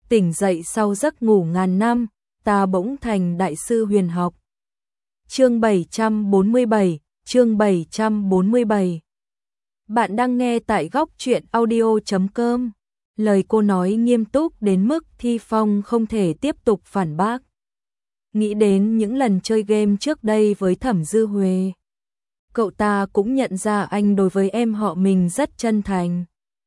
tỉnh dậy sau giấc ngủ ngàn năm, ta bỗng thành đại sư huyền học. Chương 747. Bạn đang nghe tại góc truyện audio.com. Lời cô nói nghiêm túc đến mức Thi Phong không thể tiếp tục phản bác. Nghĩ đến những lần chơi game trước đây với Thẩm Dư Huệ, cậu ta cũng nhận ra anh đối với em họ mình rất chân thành.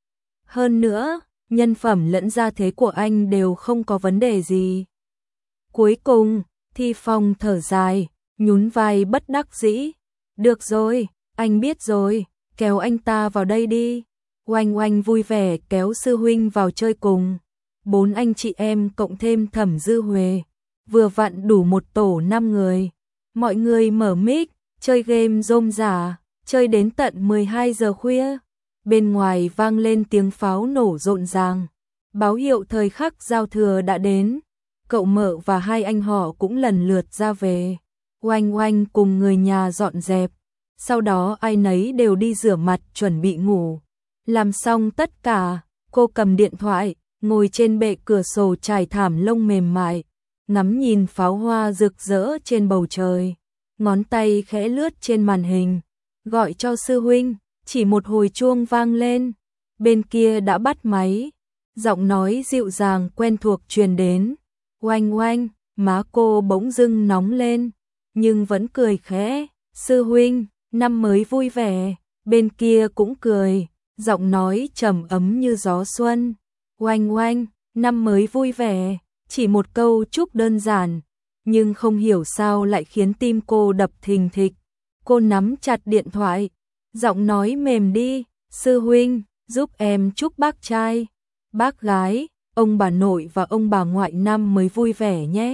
Hơn nữa, nhân phẩm lẫn gia thế của anh đều không có vấn đề gì. Cuối cùng, Thi Phong thở dài, nhún vai bất đắc dĩ. Được rồi, anh biết rồi, kéo anh ta vào đây đi. Oanh Oanh vui vẻ kéo sư huynh vào chơi cùng. 4 anh chị em cộng thêm Thẩm Dư Huệ, vừa vặn đủ một tổ 5 người. Mọi người mở mic, chơi game rôm rả, chơi đến tận 12 giờ khuya. Bên ngoài vang lên tiếng pháo nổ rộn ràng, báo hiệu thời khắc giao thừa đã đến. Cậu Mợ và hai anh họ cũng lần lượt ra về. Oanh Oanh cùng người nhà dọn dẹp, sau đó ai nấy đều đi rửa mặt chuẩn bị ngủ. Làm xong tất cả, cô cầm điện thoại, ngồi trên bệ cửa sổ trải thảm lông mềm mại, ngắm nhìn pháo hoa rực rỡ trên bầu trời. Ngón tay khẽ lướt trên màn hình, gọi cho sư huynh, chỉ một hồi chuông vang lên. Bên kia đã bắt máy, giọng nói dịu dàng quen thuộc truyền đến. Oanh Oanh, má cô bỗng dưng nóng lên, nhưng vẫn cười khẽ. Sư huynh, năm mới vui vẻ. Bên kia cũng cười, giọng nói trầm ấm như gió xuân. Oanh Oanh, năm mới vui vẻ. Chỉ một câu chúc đơn giản, nhưng không hiểu sao lại khiến tim cô đập thình thịch. Cô nắm chặt điện thoại, giọng nói mềm đi. Sư huynh, giúp em chúc bác trai, bác gái, ông bà nội và ông bà ngoại năm mới vui vẻ nhé.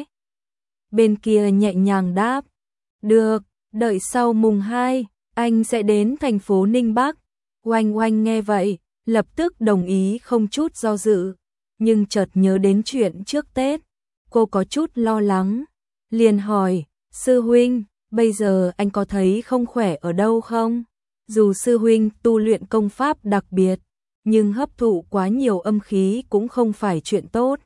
Bên kia nhẹ nhàng đáp, được, đợi sau mùng 2, anh sẽ đến thành phố Ninh Bắc. Oanh Oanh nghe vậy, lập tức đồng ý không chút do dự, nhưng chợt nhớ đến chuyện trước Tết. Cô có chút lo lắng, liền hỏi, sư huynh, bây giờ anh có thấy không khỏe ở đâu không? Dù sư huynh tu luyện công pháp đặc biệt, nhưng hấp thụ quá nhiều âm khí cũng không phải chuyện tốt.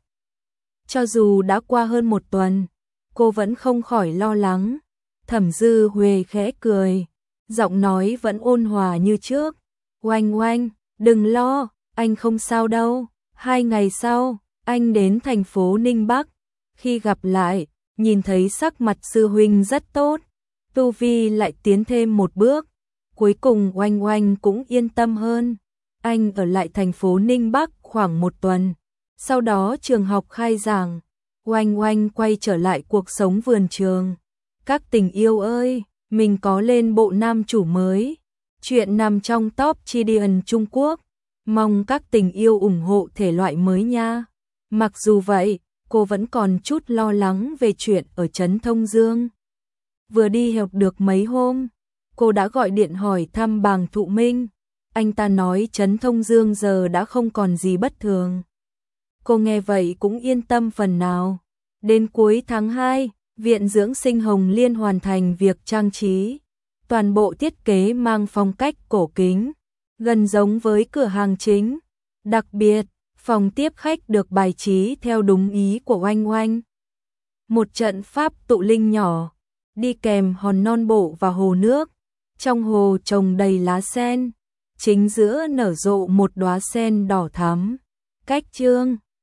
Cho dù đã qua hơn một tuần, cô vẫn không khỏi lo lắng. Thẩm Dư Huệ khẽ cười, giọng nói vẫn ôn hòa như trước. Oanh Oanh, đừng lo, anh không sao đâu. 2 ngày sau, anh đến thành phố Ninh Bắc. Khi gặp lại, nhìn thấy sắc mặt sư huynh rất tốt, tu vi lại tiến thêm một bước. Cuối cùng Oanh Oanh cũng yên tâm hơn. Anh ở lại thành phố Ninh Bắc khoảng 1 tuần. Sau đó trường học khai giảng, Oanh Oanh quay trở lại cuộc sống vườn trường. Các tình yêu ơi, mình có lên bộ nam chủ mới. Chuyện nằm trong top Chidian Trung Quốc. Mong các tình yêu ủng hộ thể loại mới nha. Mặc dù vậy, cô vẫn còn chút lo lắng về chuyện ở Trấn Thông Dương. Vừa đi học được mấy hôm, cô đã gọi điện hỏi thăm Bàng Thụ Minh. Anh ta nói Trấn Thông Dương giờ đã không còn gì bất thường. Cô nghe vậy cũng yên tâm phần nào. Đến cuối tháng 2, Viện Dưỡng Sinh Hồng Liên hoàn thành việc trang trí. Toàn bộ thiết kế mang phong cách cổ kính, gần giống với cửa hàng chính. Đặc biệt, phòng tiếp khách được bài trí theo đúng ý của Oanh Oanh. Một trận pháp tụ linh nhỏ, đi kèm hòn non bộ và hồ nước. Trong hồ trồng đầy lá sen, chính giữa nở rộ một đóa sen đỏ thắm. Cách chương